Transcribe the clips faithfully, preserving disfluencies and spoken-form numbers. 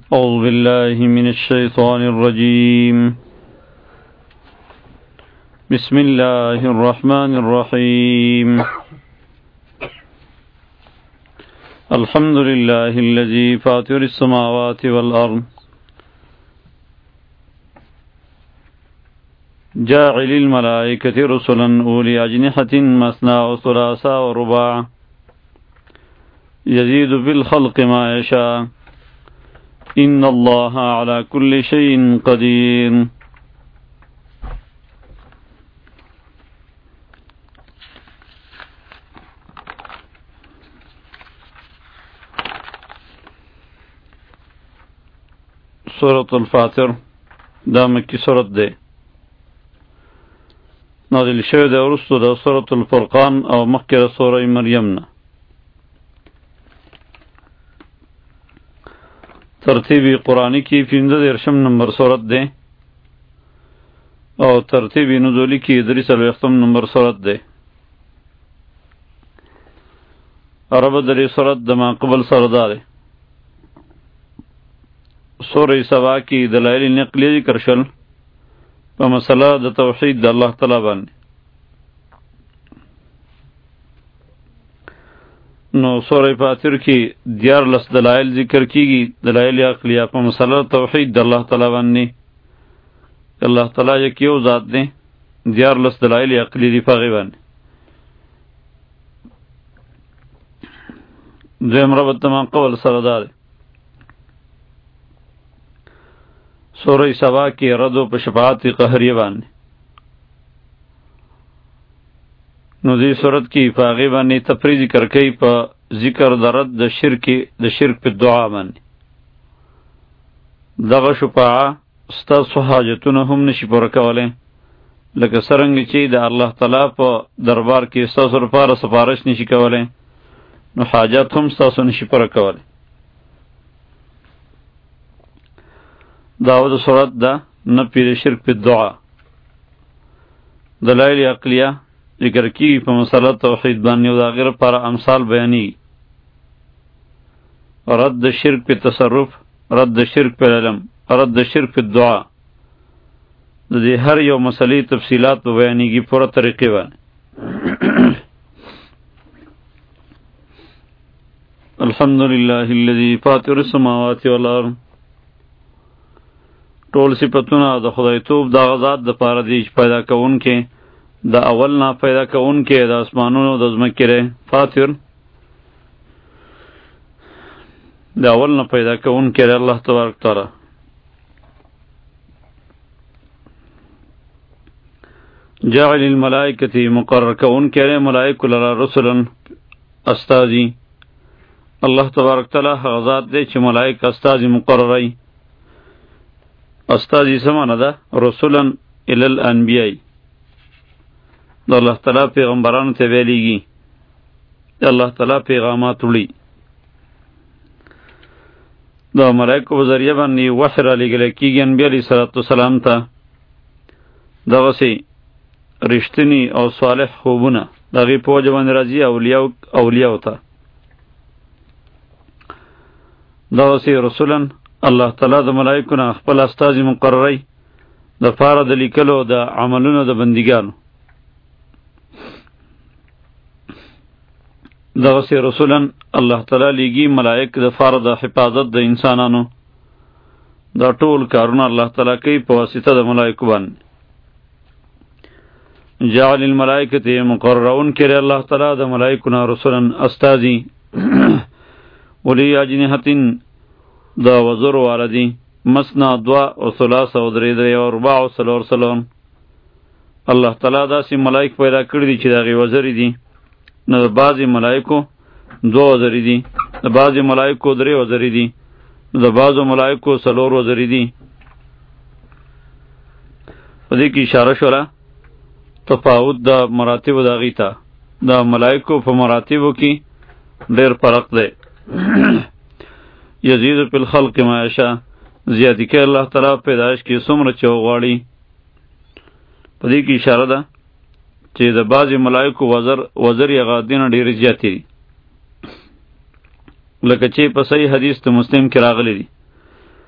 أعوذ بالله من الشيطان الرجيم. بسم الله الرحمن الرحيم. الحمد لله الذي فاطر السماوات والأرض جاعل الملائكة رسلا أولي أجنحة مثنى وثلاث ورباع يزيد في الخلق ما يشاء إن الله على كل شيء قدير. سورة الفاطر دا مکی سورت ده نازل شوه ده ورستو ده سورة الفرقان او مخکر سورة مریم نه. ترتیبی قرآنی کی پینزه دیرشم نمبر سورت ده او ترتیبی نزولی کی دریس الویختم نمبر سورت ده. عرب دری سورت دما قبل سرداره. سورة سبا کی دلائل نقلی ذکر شل پا مسئلہ دا توحید دا اللہ تعالی باندې. نو سورة فاطر کی دیار لس دلائل ذکر کیگی دلائل عقلیہ پا مسئلہ توحید دا اللہ تعالی باندې. اللہ تعالی یکیو ذات دے دیار لس دلائل عقلی دی پاغی باندې. دویم ربط تمام قول سردار. سورہ سبا کی رد و پشفاعت قہریہ باندې. نو دی صورت کی پاغی باندې تفریح ذکر کئی پا ذکر درد د شرک د شرک پی دعا باندې. دغه شفاعه ستاسو حاجتونه هم نشي پوره کولی لکه څرنګه چې د الله تعالی په دربار کې ستاسو لپاره سفارش نشي کولی نو حاجت هم ستاسو نشي پوره کولی. داود صورت دا نپی د شرک پی دعا. دلائل عقلیہ ذکر کی پا مسئلہ توحید بانی و دا غیر پارا امثال بیانی. رد شرک پی تصرف، رد شرک پی علم، رد شرک پی دعا. دی ہر یو مسئلی تفصیلات و بیانی کی پورا طریقے بانی. الحمدللہ الذی فاطر السماوات والارض. ټول صفتونه د خدای توب د غزاد د پاره دی پیدا کون کې د اول نه پیدا کون کې د اسمانونو د زمکه ره فاطر د اول نه پیدا کون کې الله تبارک تعالی. جعل الملائکه مقرر کون کې ملائکه لرا رسلا استاذی. الله تبارک تعالی غزاد دی چې ملائکه استاذی مقررای. استاذی سمانه ده رسولن الی الانبیاء. دا اللہ تعالی پیغمبرانو ته ویلیږي دا اللہ تعالی پیغامات وړي. دا ملائکو په ذریعه باندې وحی را لېږلی کېږي انبیا علیه صلات وسلام ته دغسې رښتیني او صالح خوبونه د هغې په وجه باندې راځي اولیاو اولیاو ته. دغسې رسولن الله تعالی د ملائکو نه خپل استازي مقررای د پاره د لیکلو د عملونو د بندګانو. دغسې رسولا الله تعالی لیږي ملائک د پاره د حفاظت د انسانانو. دا ټول کارونه الله تعالی کوي په واسطه د ملائکو باندې. جعل الملائکة مقررون کړي الله تعالی د ملائکو نه رسولا استازي ولی اجنحة دا وزر واردی مسنا دوا و ثلاث و دری دری و رباع و سلور سلون. اللہ تعالی دا سی ملائک پیدا کردی چی دا غی وزری دی. نا دا بعضی ملائکو دو وزری دی، دا بعضی ملائکو دری وزری دی، دا بعضی ملائکو سلور وزری دی. پدی کی اشاره شولا تفاوت دا مراتب دا غی تا. دا ملائکو پا مراتبو کی دیر فرق دے. یزید فی الخلق ما یشاء. زیادی که اللہ تعالی پیدایش کی څومره چې وغواړي. په دې کې اشاره ده چې د بعضې ملایکو وزر وزر یې هغه دینه ډېرې زیاتې دي لکه چې په صحیح حدیث د مسلم کې راغلی دي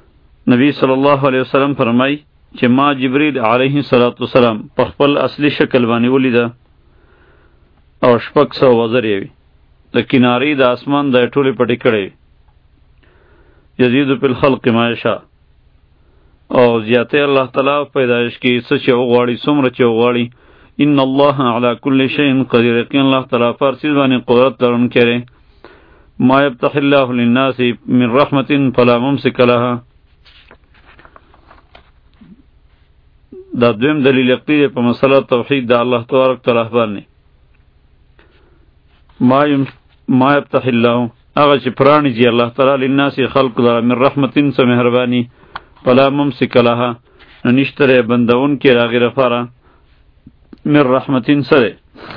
نبی صلی الله علیه وسلم فرمای چې ما جبرئیل علیه السلام په خپل اصلي شکل باندې ولیده او شپږ سوه وزرې وي د کنارې د اسمان د ټولې پټې کړې یزید فی الخلق ما یشاء او زیاته الله تعالی پیدایش کې څه چې وغواړي څومره چې وغواړي ان الله علی کل شیء قدیر یقینا الله تعالی پر هر څه باندې قدرت لرونکی دی ما یفتح الله للناس من رحمة فلا ممسک لها دا دویم دلیل عقلی دی په مسله توحید د الله تبارک تعالی باندې ما یم ما یفتح الله هغه چې پرانیزي الله تعالی للناس خلق لره من رحمة څه مهرباني فلا ممسک لها نو نشته بندون کې راغی رفاره من رحمتین سره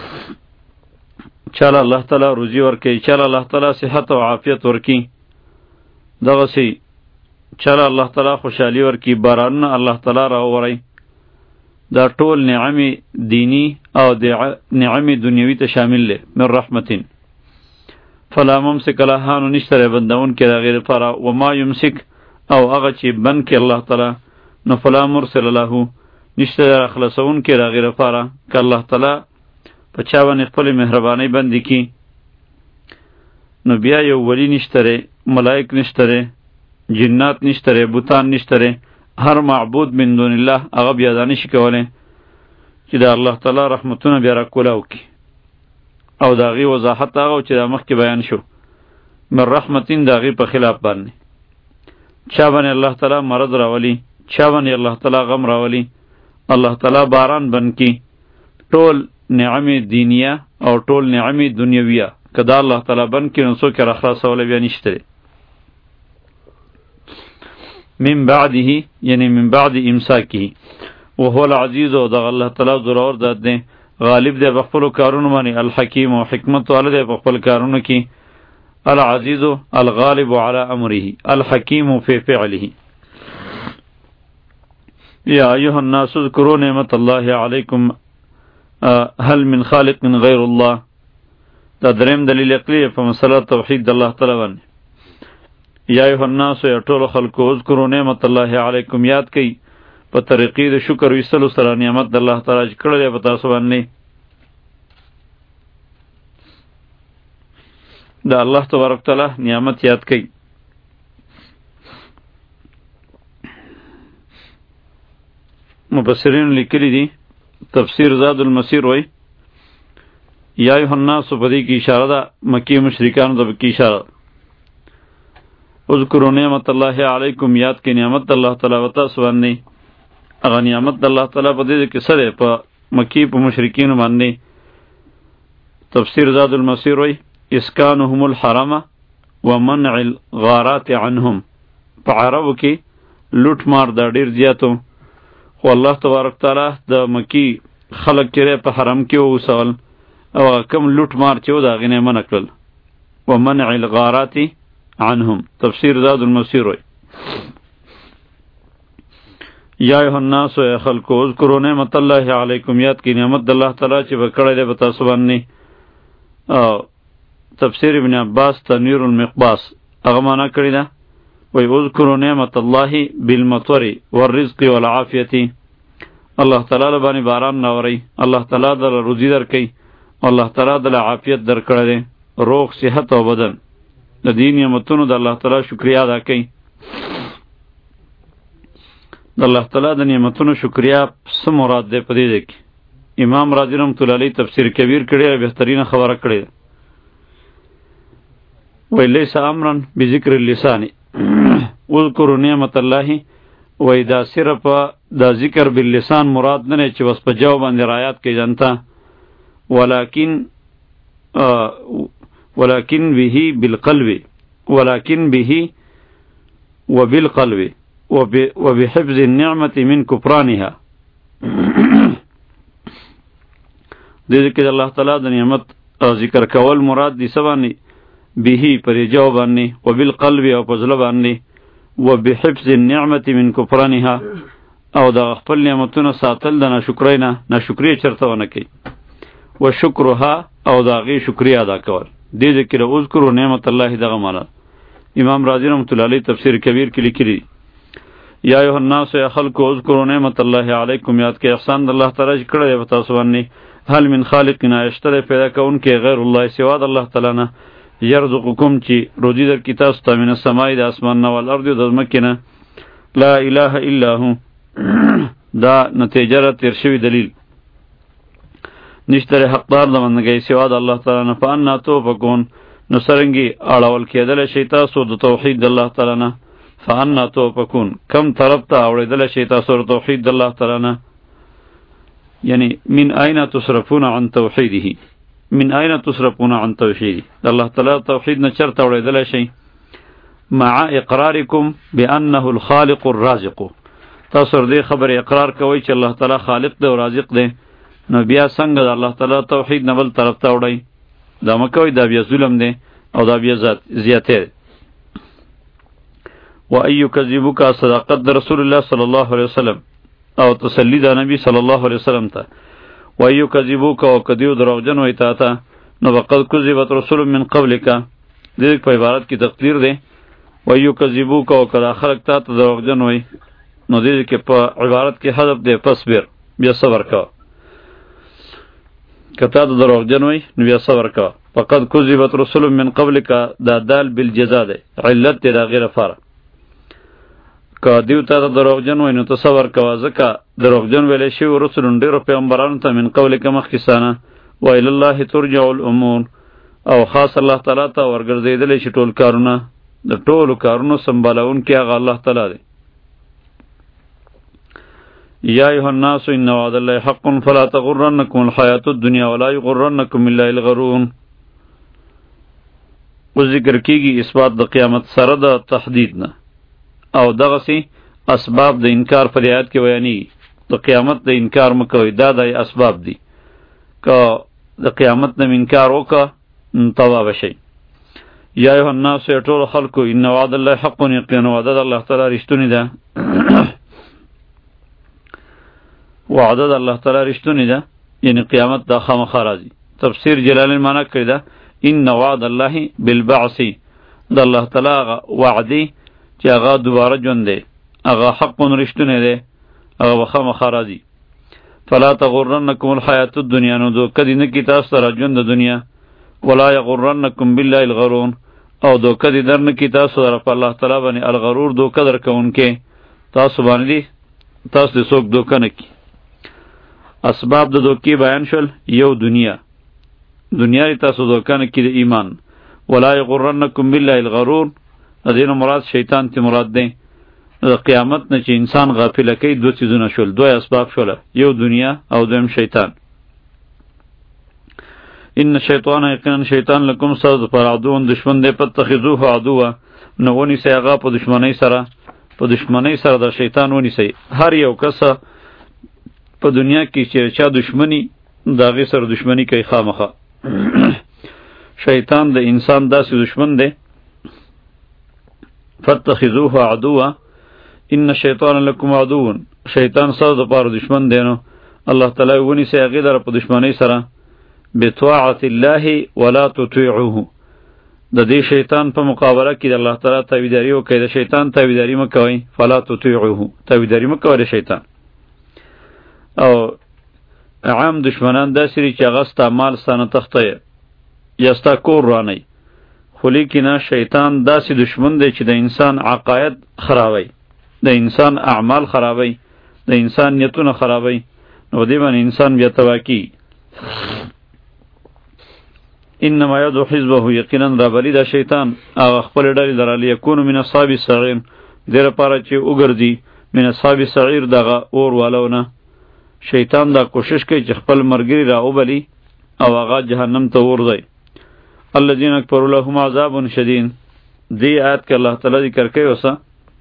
چاله الله تعالی روزی ورکی چاله الله تعالی صحت او عافیت ورکی دغه سی چاله الله تعالی خوشحالی ورکی باران الله تعالی راوړي دا ټول نعمت دینی او د نعمت دنیوی ته شامل له من رحمتین فلا ممسک لها نو نشته بندون کې راغی رفاره و ما یمسک او هغه چې بن کې الله تعالی نو فلا مرسل له نشته خلاصون کې راغی رفاره ک الله تعالی په چا باندې خپل مهرباني باندې کی نو بیا یو ولی نشته ملائک نشته جنات نشته بوتان نشته هر معبود من دون الله هغه بیا دانه شي کوله چې د الله تعالی رحمتونه بیا را کولاو کی او داغي وضاحت هغه چې د مخکې بیان شو من رحمتین داغي په خلاف باندې چا باندې الله تعالی مرض راولي چا باندې الله تعالی غم راولي الله تعالی باران بن کی ټول نعمت دینیه او ټول نعمت دنیویه کدا الله تعالی بن کی نو څوک را خلاصول بیا نشته من بعده یعنی من بعد امساکه وهو العزیز او د الله تعالی زورور ذات دی غالب دی په خپل کارونو باندې الحکیم او حکمت والے دی په خپل کارونو کې العزیز الغالب على امره الحکیم فی فعله یا ایها الناس اذکروا نعمت الله علیکم هل من خالق من غیر الله دا دریم دلیل عقلی په مسله توحید د الله تعالی باندې یا ایها الناس یا ټول خلکو اذکروا نعمت الله علیکم یاد کئ په طریقې د شکر ویستلو سره نعمت د الله تعالی چې کړی دی په تاسو باندې د الله تبارک تعالی نعمت یاد کئ مفسرین لیکلی دي تفسیر زاد المسیر وای یا ایها الناس په دې کې اشاره ده مکی مشرکانو ته کې اشاره اذکروا نعمت الله علیکم یاد کې نعمت الله تعالی وتا سوانه هغه نعمت الله تعالی په دې کې سره په مکی په مشرکین باندې تفسیر زاد المسیر وای اسکانهم الحرم ومنع الغارات عنهم په عربو کې لوټ مار دا ډیر زیاتو خو الله تبارک تعالی د مکی خلق چې په حرم کې اوسول او کم لوټ مار چې دا غنه منع کړل ومنع الغارات عنهم تفسیر زاد المسیر وای یا ایها الناس یا خلقو اذکروا نعمت الله علیکم یاد کی نعمت الله تعالی چې وکړی دی په تاسو باندې او تفسیر ابن عباس تنویر المقباس هغه معنا کړی ده وی اذکروا نعمت الله بالمطر والرزق والعافیه الله تعالی باندې باران ناوري الله تعالی د روزي درکې الله تعالی د عافیت درکړي دی روغ صحت او بدن د دین نعمتونو د الله تعالی شکریا ادا کړئ د الله تعالی د نعمتونو شکریا څه مراد ده په دې کې امام رازی رحمۃ اللہ علیہ تفسیر کبیر کړي بهترینه خبره کړي وی لیس امرا بذکر اللسان اذکر نعمت الله وی دا صرف دا ذکر باللسان مراد نه چې بس په جواب باندې رایات کې جنتا ولکن ولكن به بالقلب ولكن به وبالقلب وبحفظ النعمة من كفرانها دې کې الله تعالی د نعمت ذکر کول مراد دي سبانه به پر جواب باندې وبالقلب او پزله باندې وبحفظ النعمة من كفرانها او د خپل نعمتونو ساتل د ناشکرۍ نه ناشکری چرته ونه کوي وشکرها او د هغې شکریا ادا کول دې ذکر اذکروا نعمت الله دغه معنا امام رازی رحمۃ اللہ علیہ تفسیر کبیر کې لیکلی یا ایها الناس یا خلق اذکروا نعمت الله علیکم، یاد کې احسان د الله تعالی چې کړی په تاسو باندې. هل من خالق ناشتره پیدا کون کې غیر الله سوا د الله تعالی نه، یرزقکم چې روزی در کی تاسو ته من السماء د اسمان نه ول ارض د ځمکې نه. لا اله الا هو دا نتیجه را تیر شوی دلیل نشتره حقدار د بندګۍ سوا د الله تعالی نه. فانا توفقون نو سرنګي اړول کېدل شي تاسو د توحید د الله تعالی نه. فانا توفقون کم طرف ته اوړېدل شي تاسو د توحید د الله تعالی نه، یعنی من اين تصرفون عن توحیده، من اين تصرفون عن توحیده، د الله تعالی توحید نه چرته اوړېدل شي. مع اقرارکم بانه الخالق الرازق، تاسو دې خبر اقرار کوي چې الله تعالی خالق دی او رازق دی، نو بیا څنګه د الله تعالی توحید نه بل طرف ته وړي؟ دا مکوئ، دا بیا ظلم دی او دا بیا زیاته. و ایو کذبک صداقت د رسول الله صلی الله علیه وسلم او تسلی د نبی صلی الله علیه وسلم ته. و ایو کذبک او کدیو دروغجن وای تا ته، نو وقد کذبت رسول من قبلک، دې په عبارت کې تقدیر دی. و ایو کذبک او کدا خلق تا ته دروغجن وای، نو دې کې په عبارت کې حذف دی، فصبر، بیا صبر کا. کتا د دروغجن وای نو بیا صبر کا. فقد کذبت رسول من قبلک دا دال بالجزاء دی، علت دی دا غیر فار. که دیو تا د دروغجن وای نو ته صبر کوه، ځکه دروغجن ویلی شوي رسولون ډېرو پیغمبرانو ته من قبلک مخکې و الی الله ترجع الامور، او خاص الله تعالی ته ورګرځېدلی شي ټول کارونه، د ټولو کارونو سمبالونکی هغه الله تعالی دی. یا ایها الناس ان وعد الله حق فلا تغرنکم الحیاة الدنیا ولا یغرنکم بالله الغرور. او ذکر کیږي اثبات د قیامت سره د تحدید نه، او دغسی اسباب د انکار پر آیات کې بیانېږي. د قیامت د انکار مکوئ، دا د اسباب دي. که د قیامت نه انکار وکړه تباه بشئ. یا ایها الناس ټول خلکو ان وعد الله حق، یقینا وعده د الله تعالی رښتونې ده. وعده د الله تعالی رښتونې ده، یعنی قیامت دا خامخا راځي. تفسیر جلالین معنا کړی ده ان وعد الله بالبعث، د الله تعالی وعدی چې هغه دوباره ژوند دی، هغه حق رښتونی دی، هغه به خامخا راځي. فلا تغرنکم الحیاة الدنیا، نو دوکه دې نه کړي تاسو ته ژوند د دنیا. ولا یغرنکم بالله الغرور، او دوکه دې در نه کړي تاسو سره په الله تعالی باندې الغرور دوکه درکوونکی، تاسو باندې تاسو دې څوک دوکه نه کړي. اسباب د دوکې بیان شول. یو دنیا، دنیا دې تاسو دوکه نه کړي د ایمان. ولا یغرنکم بالله الغرور، د دې نه مراد شیطان تی مراد دی. د قیامت نه چې انسان غافل کوي دو چیزونه شول، دوه اسباب شول، یو دنیا او دویم شیطان. ان شیطان یقینا شیطان لکم ساز پر عدو دشمن دی، پتخذوه عدوا، نو ونیسئ هغه په دشمنی سره، په دشمنی سره د شیطان ونیسئ. هر یو کس په دنیا کې چې چا دشمنی د هغې سره دشمنی کوي خامخا. شیطان د انسان داسې دشمن دی. فتخذوه عدوا ان شیطان لکم عدو، شیطان ساز د پاره دشمن دی. نو الله تعالی ونیسئ هغې لره په دشمنی سره. بطاعت الله ولا تطیعوه، د دې شیطان په مقابله کې د الله تعالی تابعداري وکړئ، د شیطان تابعداري مه کوئ. فلا تطیعوه، تابعداري مه کوئ د شیطان. او عام دشمنان داسې دي چې هغه ستا مال ستا نه تختی یا ستا کور رانی، خو لیکنه شیطان داسې دشمن دی چې د انسان عقاید خرابوي، د انسان اعمال خرابوي، د انسان نیتونه خرابوي، نو دې باندې انسان بیا تباه کیږي. انما یدعو حزبه، یقینا رابلی دا شیطان هغه خپل ډلې لره لیکونو من اصحاب السعیر، دې لپاره چې وګرځي من اصحاب السعیر دغه اور والونه. شیطان دا کوشش کوي چې خپل مرګري را وبلی او هغه جهنم ته ورځي. الذين كفروا لهم عذاب شدید، دی آیت کې الله تعالی ذکر کوي اوسه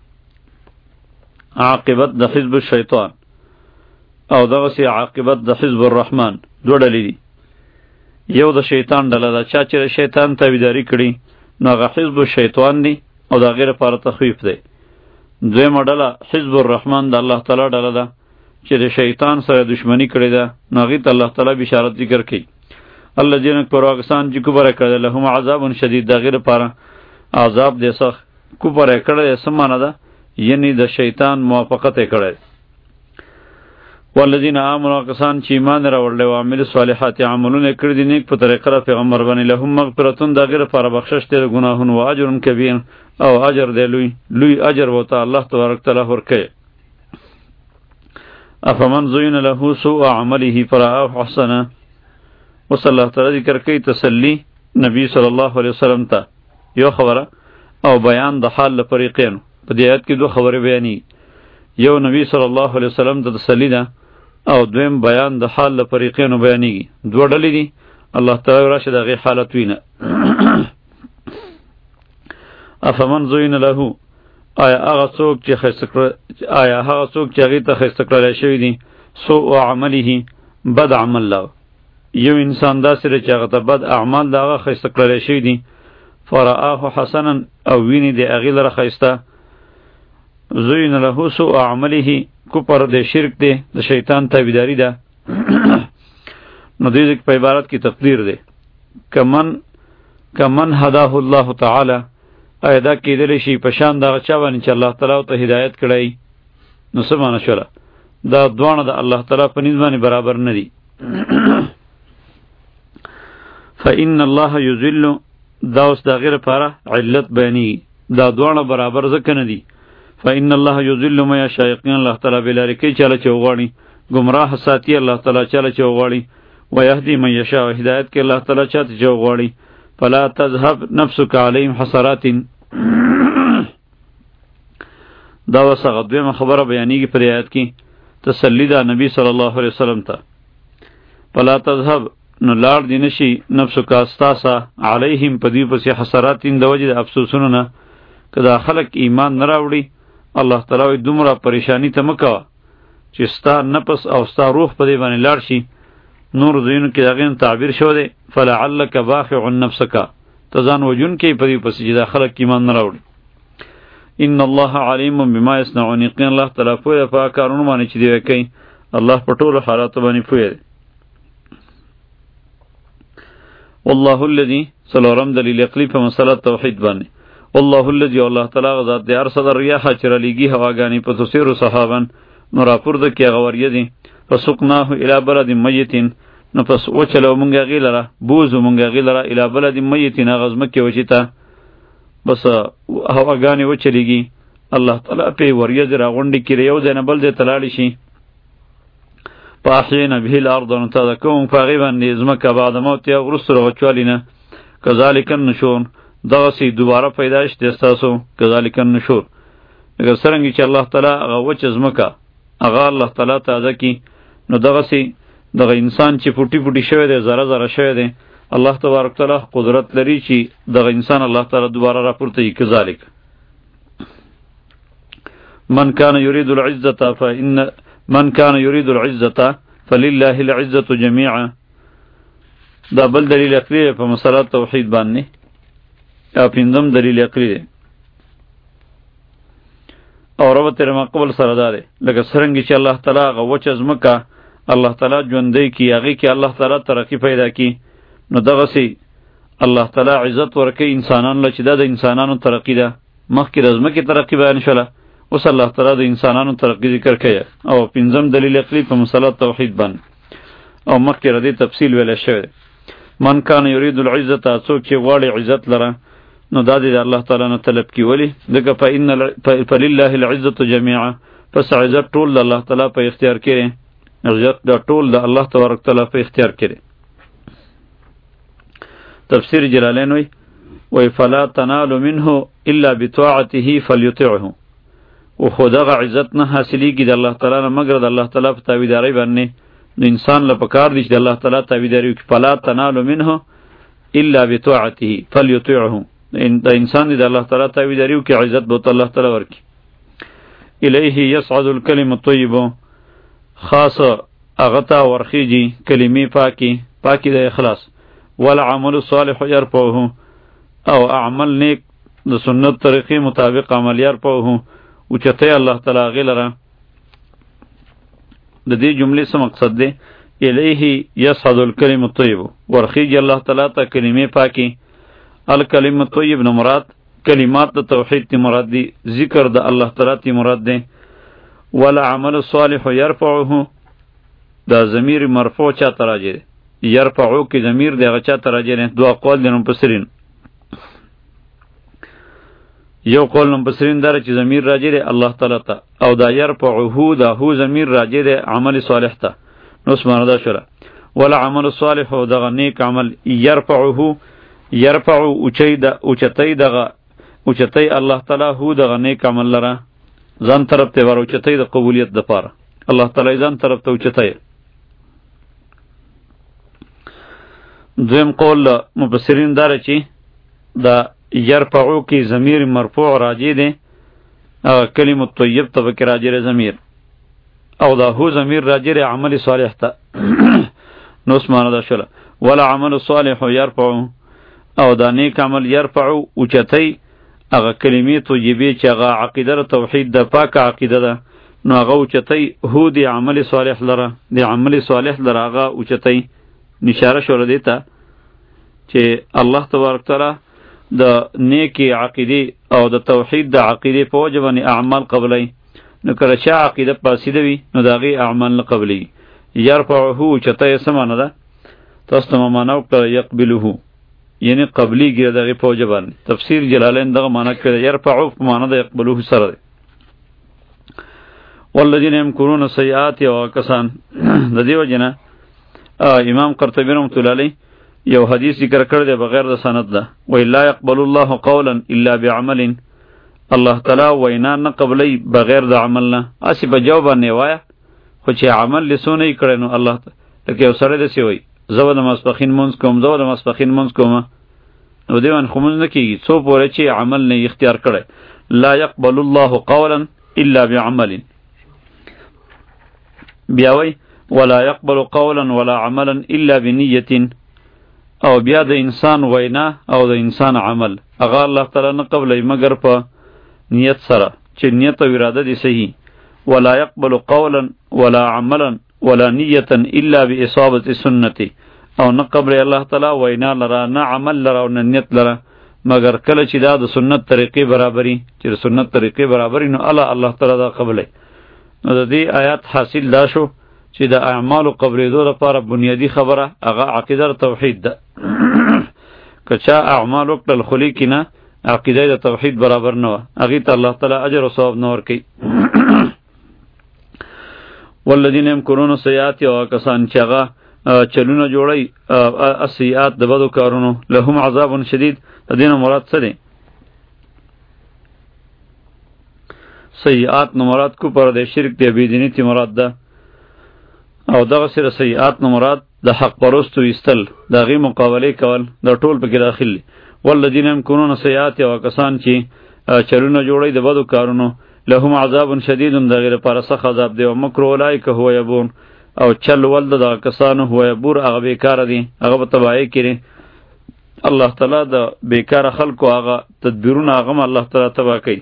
عاقبت د حزب الشیطان او دغه سي عاقبت د حزب الرحمن. دوه ډلې دي، یو د شیطان ډله ده، چا چې شیطان تابعداري کړي نو هغه حزب الشیطان دی او د هغې لپاره تخویف دی. دویمه ډله حزب الرحمن د الله تعالی ډله ده چې د شیطان سره دشمنی کړې ده، نو هغې ته الله تعالی بشارت ذکر کوي. الذين كفروا کسان چې کفر کړی لهم عذاب شدید، د هغې لپاره عذاب دی سخت. کفر یې کړی دی څه معنی ده؟ یعنی د شیطان موافقت کړي. والذین آمنوا کسان چې ایمان راوړل او عمل صالحات عملونه کړی دي نیک په طریقه را پیغمبر باندې لهم مغفرتون د غیر پر بخشش دی ګناهونه او اجر کبیر او اجر دی لوی لوی اجر وته الله تبارک تعالی ورکړي. افمن زین له سوء عمله فرآه حسنا. وصلی الله تعالی ذکر کوي تسلی نبی صلی الله علیه وسلم ته یو خبره او بیان د حال لفریقین. په دې آیت کې دوه خبرې بیانې، یو نبی صلی الله علیه وسلم ته تسلی ده او دویم بیان د حال لفریقین بیانېږي. دوه ډلې دي، الله تعالی راشه دغه حالت وینه. افمن زین له، آیا هغه څوک چې خیسکړه آیا هغه څوک چې هغه ته خیسکړل شوی دي سوء عمله بد عمل له، یو انسان داسې چې هغه ته بد اعمال دغه خیسکړل شوی دي فرآه حسنا او ویني د هغې لره ښایسته. زین له سوء عمله کفر د شرک دی، د شیطان تابعداري ده. نو دې په عبارت کې تقدیر دی کمن کمن هداه الله تعالی، آیا دا کېدلی شي په شان دغه چا باندې چې الله تعالی ته هدایت کړی. نو څه معنی شوله؟ دا دواړه د الله تعالی په نسبت باندې برابر نه دي. فإن الله یذل، دا اوس د هغې لپاره علت بیانېږي، دا دواړه برابر ځکه نه دي. فإن الله یذل من یشاء، یقینا الله تعالی بېلارې کوي چاله چې وغواړي، ګمراه ساتي الله تعالی چاله چې وغواړي، ویهدي من یشاء، هدایت کوي الله تعالی چاته چې وغواړي. فلا تذهب نفسك عليهم حسرات. دا اوس هغه دویمه خبره بیانېږي په دې آیت کې، تسلی ده نبی صلی الله علیه وسلم ته. فلا تذهب، نو لاړ دې نشي نفسک استاسه علیهم په دوی پسې حسراتین د وجې د افسوسونو نه. که دا خلک ایمان نه راوړي الله تعالی وایي دومره پریشانی ته مه کوه چې ستا نفس او ستا روح په دې باندې لاړ شي. نور ځایونو کې د هغې تعبیر شوی دی فلعلک باخع نفسک، ته ځان وژونکی په دې پسې چې دا خلک ایمان نه راوړي. ان الله علیم بما یصنعون، یقینا الله تعالی پوه دی په هغه کارونو باندې چې دوی کوي. الله په ټولو حالاتو باندې پوه دی. والله الذي څلورم دلیل عقلی په مسله توحید باندې. والله الذي، الله تعالی هغه ذات دی ارسل الریاح چې رالیږي هواګانې په تسیرو سحابا، نو راپورته کړي هغه وریځې دي. فسقناه الی بلد میت، نو پس وچلو مونږ هغې لره بوزو مونږ هغې لره الی بلد میت، هغه ځمکې وچې ته بس هواګانې وچلیږي. الله تعالی پې وریځې راغونډې کړي یو ځای نه بل ځای ته لاړې شي. فاحیینا به الارض، نو تازه کوم په هغې باندې ځمکه بعد موتها وروسته د وچوالي نه. کذلک النشور، دغسې دوباره پیدایش دی ستاسو. کذلک النشور، لکه څرنګه چې الله تعالی هغه وچه ځمکه هغه الله تعالی تازه کړي، نو دغسې دغه انسان چې پوټي پوټي شوی دی ذره ذره شوی دی، الله تبارک تعالی قدرت لري چې دغه انسان الله تعالی دوباره راپورته کړي. کذلک من کان یرید العزة فإن من کان یرید العزة فلله العزة جميعا. دا بل دلیل عقلی په مسله توحید باندې، او پنځم دلیل عقلی دی او ربط تر مقبل سره دا دی لکه څرنګه چې الله تعالی هغه وچه ځمکه الله تعالی ژوندی کړي، هغې کې الله تعالی ترقي پیدا کړي، نو دغسې الله تعالی عزت ورکوي انسانانو له چې دا د انسانانو ترقي ده. مخکې د ځمکې ترقي بیان شوله، اوس الله تعالی د انسانانو ترقي ذکر کوي. او پنځم دلیل عقلی په مسله توحید باندې، او مخکې ردې تفصیل ویلی شوی دی. من کان یرید العزة، څوک چې غواړي عزت لره، نو دا دی د الله تعالی نه طلب کی. ولی ځکه فلله العزة جميعا، پس عزت ټول د الله تعالی په اختیار کې دی، عزت دا ټول د الله تبارک تعالی په اختیار کې دی. تفسیر جلالین وی وی فلا تنال منه الا بطاعته فلیطعه، و خو دغه عزت نه حاصلیږي د الله تعالی نه مګر د الله تعالی په تابعدارۍ باندې. نو انسان له پکار دی چې د الله تعالی تابعداري وکړي. فلا تنال منه الا بطاعته فلیطعه، د انسان دی د الله تعالی تابعداري وکړي عزت به ورته الله تعالی ورکړي. الیه یصعد الکلم الطیب، خاص هغه ته ورخیږي کلمې پاکي پاکي د اخلاص. والعمل الصالح یرفعه، او اعمل نیک د سنت طریقې مطابق عمل یرفعه، اوچته الله تعالی هغې لره. د دې جملې څه مقصد دی؟ الیه یصعد الکلم الطیب، ورخیږي الله تعالی ته کلمې پاکي. الکلم الطیب نه مراد کلمات د توحید تی مراد دی، ذکر د الله تعالی تی مراد دی. ولا عمل صالح یرفعه، دا ضمیر مرفوع چا تراجه دی، یرفعو کی ضمیر دی هغه چا تراجه دی. دو اقوال دی مفسرین. یو قول مفسرین داره چې ضمیر راجه دی الله تعالی ته، او دا یرفعه دا هو ضمیر راجه دی عمل صالح ته. نو اسمانه دا شوله ولا عمل صالح دغه نیک عمل یرفعه، یرفعو اوچی دا اوچتی دغه اوچتی الله تعالی هو دغه نیک عمل لره ځان طرف ته ور اوچتی د قبولیت د پاره، الله تعالی ځان طرف ته اوچتی. دویم قول مفسرین داره چې دا یرفعو کی ضمیر مرفوع راجی دی، کلمه طیب ته کې راجی دی ضمیر، او دا هو ضمیر راجی دی عمل صالح ته. نو اسمانه دا شوله ولا عمل صالح یرفعو، او دا نیک عمل یرفعو اوچتی هغه کلمې طیبې چې هغه عقیده توحید د پاکه عقیده ده، نو هغه اوچتی هو دی عمل صالح لره، دی عمل صالح لره هغه اوچتی. نشاره شوله دی ته چې الله تبارک تعالی د نیکی عقیده او د توحید د عقیده په وجه باندې اعمال قبلی. نو کله چې عقیده فاسده وي نو د هغې اعمال نه قبلی. یرفعه اوچتی څه معنی ده؟ تاسو ته مې معنا وکړه یقبلهو، یعنی قبلی گیره دغه پوجا باندې. تفسیر جلالین دغه معنی کړی یرفعو په معنی د یقبلوه سره دی. والذین یمکرون السیئات، او کسان د دې وجنه امام قرطبی رحمۃ اللہ علیہ یو حدیث ذکر کړی دی بغیر د سند ده، و لا يقبل الله قولا الا بعمل، الله تعالی وینا نه قبلی بغیر د عمل نه. اسی په جواب باندې وایا خو چې عمل لسونه یې کړی نو الله لکه یو سره دسی وای زو د مسبخین منځ کوم زو د مسبخین منځ کوم نو دیوان خو منځ نه کیږي څو پورې چې عمل نه اختیار کړي. لا يقبل الله قولا الا بعمل، بیا وای ولا يقبل قولا ولا عملا الا بنیه، او بیا د انسان وینا او د انسان عمل هغه الله تعالی نه قبلې مگر په نیت سره چې نیت او اراده دي صحیح. ولا يقبل قولا ولا عملا ولا نیه الا باصابه السنه، او نه قبل الله تعالی وینا لرا نه عمل لرا او نه نیت لرا مگر کله چې دا د سنت طریقې برابرۍ، چې د سنت طریقې برابرۍ نو الله الله تعالی دا قبلې. نو د دې آیات حاصل دا شو چې د اعمال قبلېدو لپاره بنیادی خبره هغه عقیده توحید ده. که چا اعمال وکړل خو لیکي نه عقیده د توحید برابر نه وه، هغې ته الله تعالی اجر او ثواب نه ورکوي. والذین یمکرون السیئات، او کسان چې هغه چلونه جوړی السیئات د بدو کارونو، لهم عذاب شدید. د دې نه مراد څه دی؟ سیئات نه مراد کفر دی، شرک دی، بېدیني تی مراد ده. او دغه سره سیئات نه مراد د حق پرستو ایستل، د هغې مقابلې کول، دا ټول پکې داخل دي. والذین یمکرون السیئات، او کسان چې چلونه جوړی د بدو کارونو، لهم عذاب شدید، د هغې لپاره سخت عذاب دی. او مکر اولئک هو یبور، او چل ول د دغه کسانو هو یبور هغه بیکاره دي، هغه به تباهی کړي. الله تعالی د بیکاره خلکو هغه تدبیرونه هغه هم الله تعالی تباه کوي.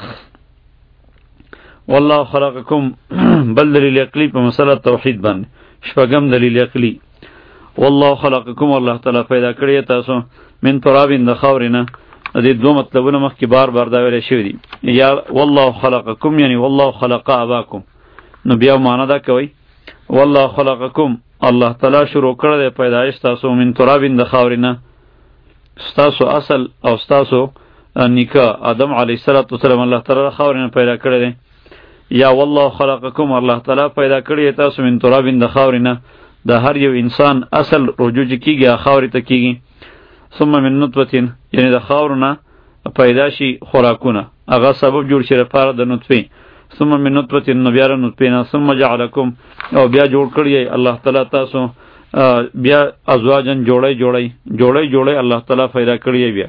والله خلقکم، بل دلیل عقلی په مسله توحید باندې. شپږم دلیل عقلی، والله خلقکم، الله تعالی پیدا کړی تاسو من تراب د خاورې نه. د دې دوه مطلبونه مخکې بار بار دا ویلی شوي دي، یا والله خلقکم یعنی والله خلق اباکم. نو بیا معنا دا کوي والله خلقکم، الله تعالی شروع کړی دی پیدایش تاسو من تراب د خاورې نه. ستاسو اصل او ستاسو نیکه آدم علیه السلام الله تعالی خاورې نه پیدا کړی دی. یا والله خلقکم، الله تعالی پیدا کړی تاسو من تراب د خاورې نه. د هر یو انسان اصل رجوع کیږي خاورې ته کیږي. ثم من نطفه، یعنی د خاورو نه پیدا شي خوراکونه، هغه سبب جوړ شي لپاره د نطفه. ثم من نطفه، نو بیا د نطفې نه. ثم جعلکم، او بیا جوړ کړی الله تعالی تاسو بیا ازواجن جوړی جوړی جوړی جوړی الله تعالی پیدا کړی بیا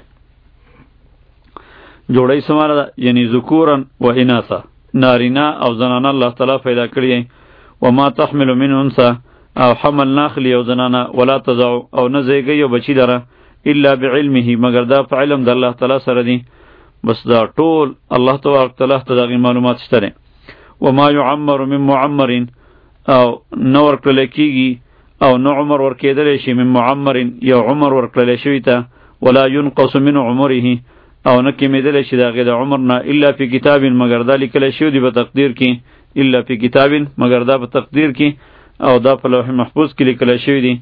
جوړی سماره ده، یعنی ذکورن و اناثا، نارینا او زنانه الله تعالی پیدا کړی. و ما تحمل من انثى، او حمل ناخلی او زنانه، ولا تضع، او نه زیږي او بچی دره، الا بعلمه، مگر دا په علم د الله تعالی سره دی. بس دا ټول الله تبارک تعالی ته دغه معلومات شته. و ما يعمر من معمر، او نو ورکړل کیږي او نو عمر ورکېدلی شي من معمر، یو عمر ورکړل شوی ته، ولا ينقص من عمره، او نه کمیدل شي د هغې د عمر نه الا فی کتاب مگر دا لیکلی شوي دي په تقدیر کې الا فی کتاب مگر دا په تقدیر کې او دا په لوح محفوظ کې لیکلی شوي دي.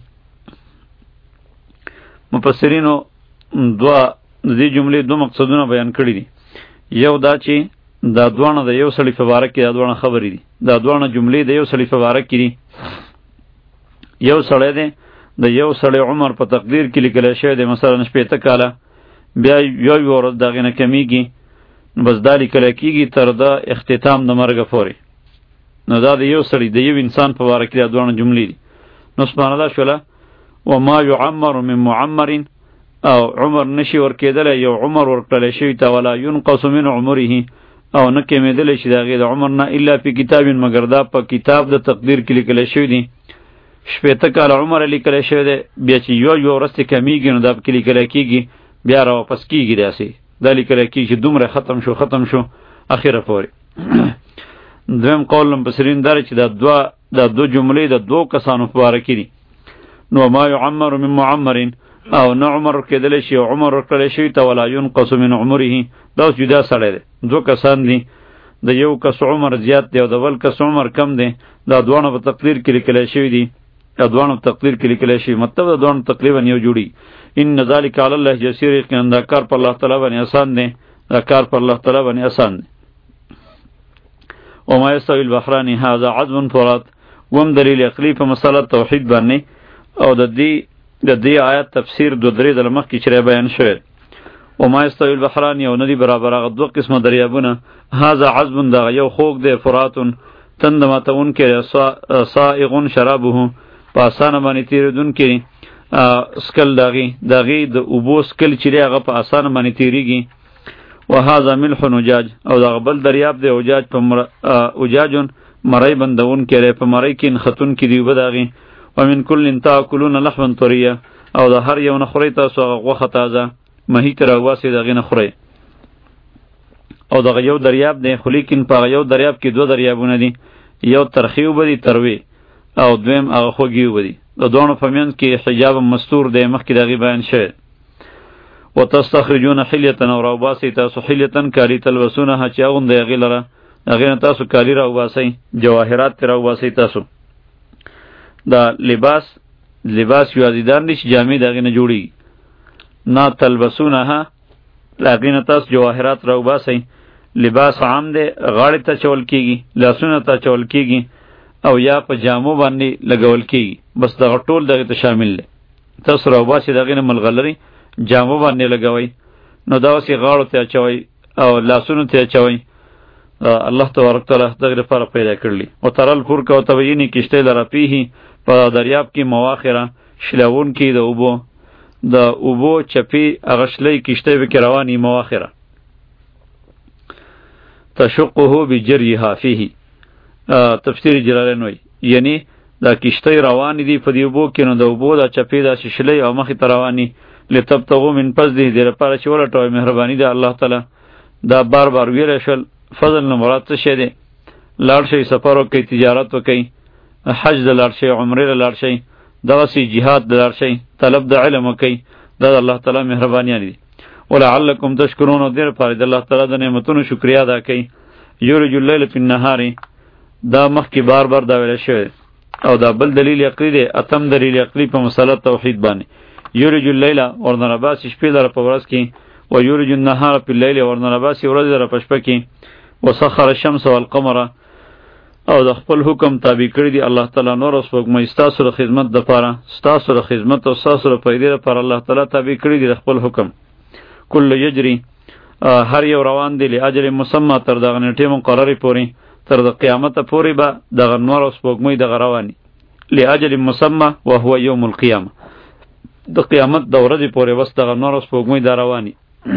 مفسرینو دوه د دې جملې دوه مقصدونه بیان کړي دي. یو دا چې دا دوانه د یو سړي په باره کې دا دوانه خبرې دي، دا دوانه جملې د یو سړي په باره کې دي. یو سړی دی د یو سړی عمر په تقدیر کې لیکلی شوی دی مثلا شپېته کاله، بیا یو یو ورځ د هغې نه کمیږي، بس دا لیکلی کېږي تر د اختتام د مرګه پورې. نو دا د یو سړي د یو انسان په باره کې دا دوانه جملې دي. نو سبحان الله شوله وما یعمر من معمر او عمر نشي ورکېدلی یو عمر ورکړلی شوي ته ولا ينقص من عمره او نه کمیدلی شي د هغې د عمر نه الا فی کتاب مگر دا په کتاب د تقدیر کې لیکلی شوي دي. شپېته کاله عمر لیکلی شوی دی، بیا چې یو یو ورځ چې کمیږي نو دا پکې لیکلی کېږي، بیا راواپس کېږي داسې دا لیکلی کېږي چې دومره ختم شو ختم شو اخره پورې. دویم قول مفسرین دا چې دا دوه دا دو جملې د دوو کسانو په باره کې دي. نو ما یعمر من معمر او نه عمر کېدلی شي او عمر ورکړلی شوي ته ولا ينقص من عمره دا اوس جدا سړی دی، دوه کسان دي، د یو کس عمر زیات دی او د بل کس عمر کم دی، دا دواړه په تقدیر کې لیکلی شوي دي، دا دواړه په تقدیر کې لیکلی شوي، مطلب دا دواړه تقریبا یو جوړي. ان ذلک علی الله یسیر، یقینا دا کار په الله تعالی باندې آسان دی، دا کار په الله تعالی باندې آسان دی. وما یستوی البحران هذا عذب فرات، وم دلیل عقلی په مسله توحید باندې او د دې د دې آیت تفسیر دو درې ځله مخکې چې بیان شوی. وما یستوی البحران یو ندی برابر هغه دوه قسمه دریابونه، هذا عذب دا یو خوږ دی، فراتون تند ماتونکی سائغ شرابه په اسانه باندې تېرېدونکی سکل داغي داغي د اوبو سکل چې دی هغه په اسانه باندې تېرېږي. وهذا ملح اجاج او دا بل دریاب دی اجاج په اجاجون مړی بندونکی دی، په مړی کې نښتونکي دي اوبه د هغې. ومن کل تاکلون لحما طریا او د هر یو نه خورئ تاسو هغه غوښه تازه، مهي ترې راوباسئ د هغې نه خورئ. او دغه یو دریاب دی، خو لیکن په هغه یو دریاب کې دوه دریابونه دي، یو ترخی اوبه دي تروې او دویم هغه خوږې اوبه دي، د دواړو په منځ کې حجاب مستور دی، مخکې د هغې بیان شوی. وتستخرجون حلیة او راوباسئ تاسو حلیة کالي تلبسونها چې اغوندئ هغې لره، هغې نه تاسو کالي راوباسئ، جواهرات ترې راوباسئ تاسو. دا لباس لباس یوازیدان دی چې جامې د هغې نه جوړېږي، نه تلبسونها له هغې نه تاسو جواهرات راوباسئ. لباس عام دی، غاړې ته چول کېږي، لاسونه ته چول کېږي او یا په جامو باندې لګول کېږي، بس دغه ټول دغې ته شامل دی. تاسو راوباسئ د هغې نه ملغلرې جامو باندې لګوئ، نو دا اوس یې غاړو ته اچوئ او لاسونو ته اچوئ. الله تبارک تعالی دغې لپاره پیدا کړلي. وترى الفلک وتبیني کشتۍ لره فیه په دریاب کې مواخره شلوونکي د اوبو د اوبو چپې هغه شلۍ کشتۍ پکې روانې مواخره تشقه بجریها فیه. تفسیر جلالین وایي یعنی دا کشتۍ روانې دي په دې اوبو کې، نو د اوبو دا چپې داسې شلۍ او مخې ته روانې لتبتغوا من فضله، دې لپاره چې ولټوئ مهرباني د الله تعالی. دا بار بار ویلی شول. فضل نه مراد څه شی دی؟ لاړ شئ سفر وکئ، تجارت وکئ، حج د لاړ شئ، عمرې له لاړ شئ، دغسې جهاد د لاړ شئ، طلب د علم وکئ، دا د الله تعالی مهربانیانې دي. ولعلکم تشکرون، او دې لپاره د الله تعالی د نعمتونو شکریا ادا کئ. یولج اللیل فی النهار، دا مخکې بار بار دا ویلی شوی او دا بل دلیل عقلی دی، اتم دلیل عقلی په مسله توحید باندې. یولج اللیل ورنه راباسي شپې لره په ورځ کې، و یولج النهار فی اللیل ورنه راباسي ورځ لره په شپه کې. وسخر الشمس والقمر، او د خپل حکم تابع کړی دی الله تعالی نور او سپوږمۍ ستاسو د خدمت دپاره، ستاسو د خدمت او ستاسو د فایدې لپاره الله تعالی تابع کړی دی د خپل حکم. کل یجري، هر یو روان دی لاجل مسمى، تر دغه نیټې مقررې پورې، تر د قیامت پورې به دغه نور او سپوږمۍ دغه رواني لاجل مسمى وهو یوم القیامه، د قیامت د ورځې پورې بس دغه نور او سپوږمۍ دا رواني.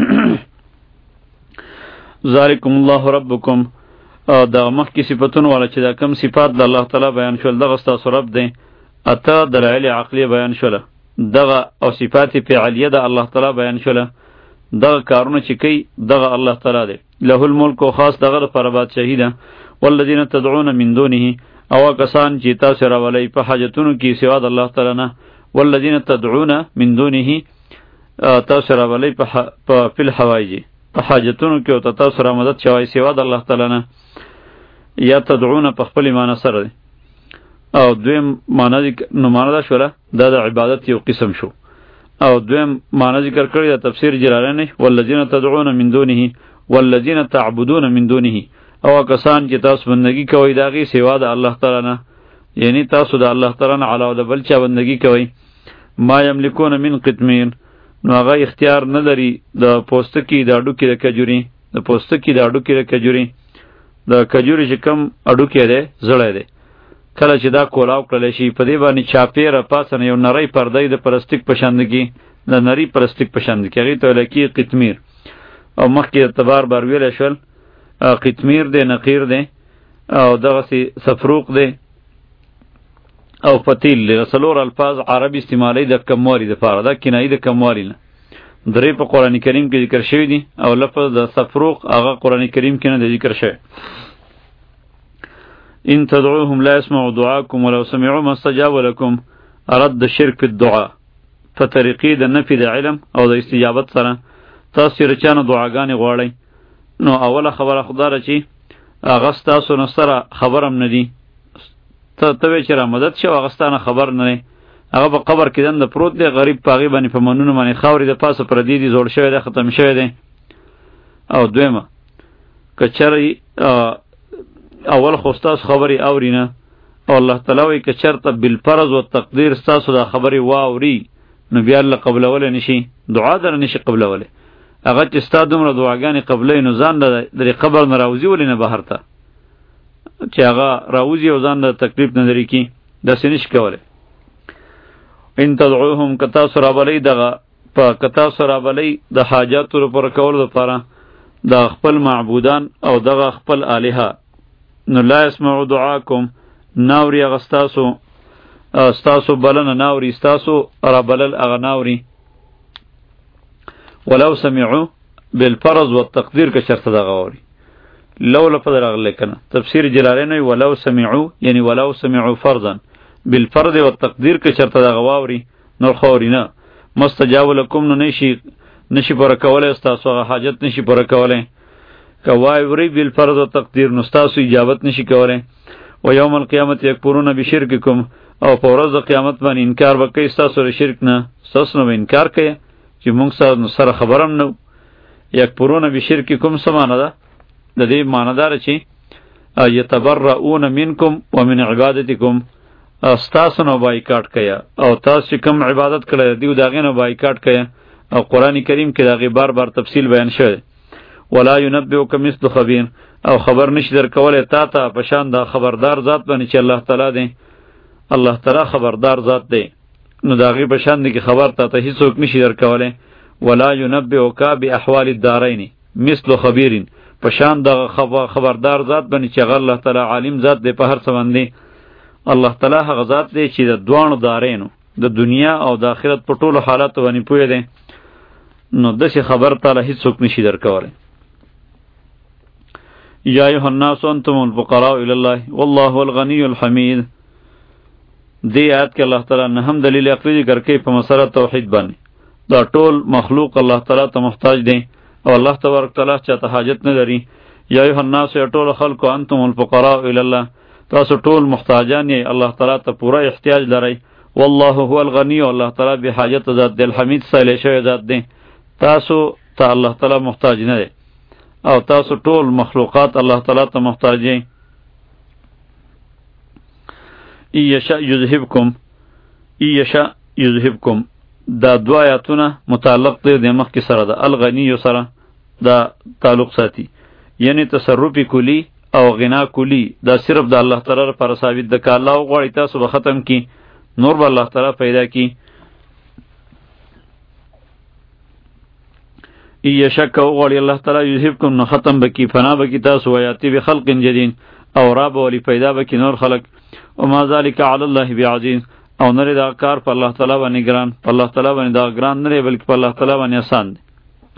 ذالکم الله ربکم، دا مخکې صفتون والا چې دا کم صفات د الله تعالی بیان شول، دغه ستاسو رب دی. اته دلایل عقلیه بیان شوله، دغه او صفات فعلیه د الله تعالی بیان شوله، دغه کارونه چې کوي دغه الله تعالی دی. له الملک، او خاص دغه لپاره بادشاهي ده. والذین تدعون من دونه، او کسان چې تاسو راولئ په حاجتونو کې سوا د الله تعالی نه. والذین تدعون من دونه، تاسو راولئ په فی الحوائج، په حاجتونو کې او ته تاسو را مدد شوی سوا د الله تعالی نه. یا تدعون په خپل معنی سره دی. او دویم معنی نو معنی دا شوله دا د عبادت یو قسم شو. او دویم معنی ذکر کړی د تفسیر جلالینی والذین تدعون من دونه والذین تعبدون من دونه، او کسان چې تاسو بندگی کوئ د هغې سوا د الله تعالی نه، یعنی تاسو د الله تعالی نه علاوه د بل چا بندگی کوئ. ما یملکون من قطمیر، نو هغه اختیار نه لري د پوستکي د اډوکي د کجوري، د پوستکي د اډوکي د کجوري، د کجوري چې کم اډوکی دی زړی دی، کله چې دا کولاو کړلی شي په دې باندې چاپېره پاسه نه یو نری پرده د پلاستیک په شاندګي، د نری پلاستیک په شاندګي هغې ته ویلی کېږي قطمیر. او مخکې ته بار بار ویلی شول قطمیر دی، نقیر دی، او دغسې سفروق دی او فتیل دی. څلور الفاظ عربي استعمالوي د کموالي دپاره، دا کنایي د کموالي نه. درې په قرآن کریم کې ذکر شوي دي او لفظ د سفروق هغه قرآن کریم کې نه دی ذکر شوی. ان تدعوهم لا يسمعوا دعاءكم ولو سمعوا ما استجابوا لكم، رد الشرك في الدعاء په طریقې د نفي د علم او د استجابت سره. تاسو چې رچانه دعاګانې غواړئ نو اوله خبره خدا ده چې هغه ستاسو نه سره خبر هم نه دي، ته ته وایې چې را مدد شو هغه ستا نه خبر نه دی، هغه په قبر کې دنده پروت دی، غریب په هغې باندې په منونو باندې خاورې د پاسه پردي دي، زوړ شوی دی، ختم شوی دی. او دویمه که چېرې اول خو ستاسو خبرې اوري نه، او الله تعالی وایي که چېرته بالفرض و تقدیر ستاسو دا خبرې واوري نو بیا الله قبلولی نشي، دعا در نشي قبلولی. هغه چې ستا دومره دعاګانې قبلوي نو ځان د دې قبر نه راوځي ولې نه بهر ته، چې هغه راوځي او ځان د تکلیف نه لرې کړي، داسې نشي کولی. ان تدعوهم که تاسو رابلئ دغه په که تاسو رابلئ د حاجاتو پوره کولو دپاره د خپل معبودان او دغه خپل الهه، نو لا يسمعوا دعاکم، ناوري هغه ستاسو ستاسو بلنه ناوري، ستاسو رابلل هغه ناوري. ولو سمعوا بالفرض والتقدیر که چرته دغه واوري، لو لفظ راغلی کنه تفسیر جلالین وی ولو سمعوا یعنی ولو سمعوا فرضا بالفرض والتقدیر که چرته دغه واوري نور خوري نه. مستجاب لكم نو نشي نشي پوره کولی ستاسو هغه حاجت نشي پوره کولی. که واوري بالفرض والتقدیر نو ستاسو اجابت نشي کولی. و یوم القیامت یکفرون بشرککم، او په ورځ د قیامت باندې انکار به کوي ستاسو د شرک نه، ستاسو نه به انکار کوي چې موږ سره خبر هم نه. یکفرون بشرککم څه معنی ده؟ د دې معنی دا ده چې یتبرؤون منکم ومن عبادتکم، ستاسو نه بایکاټ کوي او تاسو چې کوم عبادت کړی دیو د هغې نه بایکاټ کوي. او قرآن کریم کې د هغې بار بار تفصیل بیان شوی. ولا ينبئك مثل خبیر، او خبر نشي درکولی تا ته په شان د خبردار ذات باندې چې الله تعالی دی. الله تعالی خبردار ذات دی، نو د هغې په شان دی کې خبر تا ته هیڅوک نشي درکولی. ولا ينبئك باحوال الدارین مثل خبیر، په شان د خبردار ذات باندې چې هغه الله تعالی عالم ذات دی په هر څه باندې. الله تعالی هغه ذات دی چې د دواړو دارینو د دنیا او د آخرت په ټولو حالاتو باندې پوهه دی، نو داسې خبر تعالی هیڅوک نشي درکولی. یا ایها الناس انتم الفقراء الی الله والله هو الغنی الحمید. دې آیت کې الله تعالی نه هم دلیل عقلی ذکر کوي په مسله توحید باندې. دا ټول مخلوق الله تعالی ته محتاج دی او الله تبارک تعالی چاته حاجت نه لري. یا ایها الناس ټول خلکو انتم الفقراء الی الله، تاسو ټول محتاجان یې الله تعالی ته پوره احتیاج لرئ. والله هو الغنی، الله تعالی به حاجت ذات دی، الحمید سایل شوی ذات دی، تاسو ته الله تعالی محتاج نه دی او تاسو ټول مخلوقات الله تعالی ته محتاج یې. ایشا یذهبکم ایشا یذهبکم، دا دو آیاتونه متعلق دی د مخکې سره ده، الغنی سره دا تعلق ساتي، یعنی تصرفی کلی او غنا کلی دا صرف د الله تعالی لپاره ثابت ده. که الله وغواړي تاسو به ختم کی، نور به الله تعالی پیدا کی. ایشا که وغواړي الله تعالی یذهبکم نو ختم بکی، فنا بکی تاسو، ویاتی بخلق جدید، او را به ولی پیدا بکی نور خلق. وما ذلک علی الله بعزیز، او نری دا کار په الله تعالی باندې ګران، په الله تعالی باندې دا ګران نه دی بلکې په الله تعالی باندې آسان دی.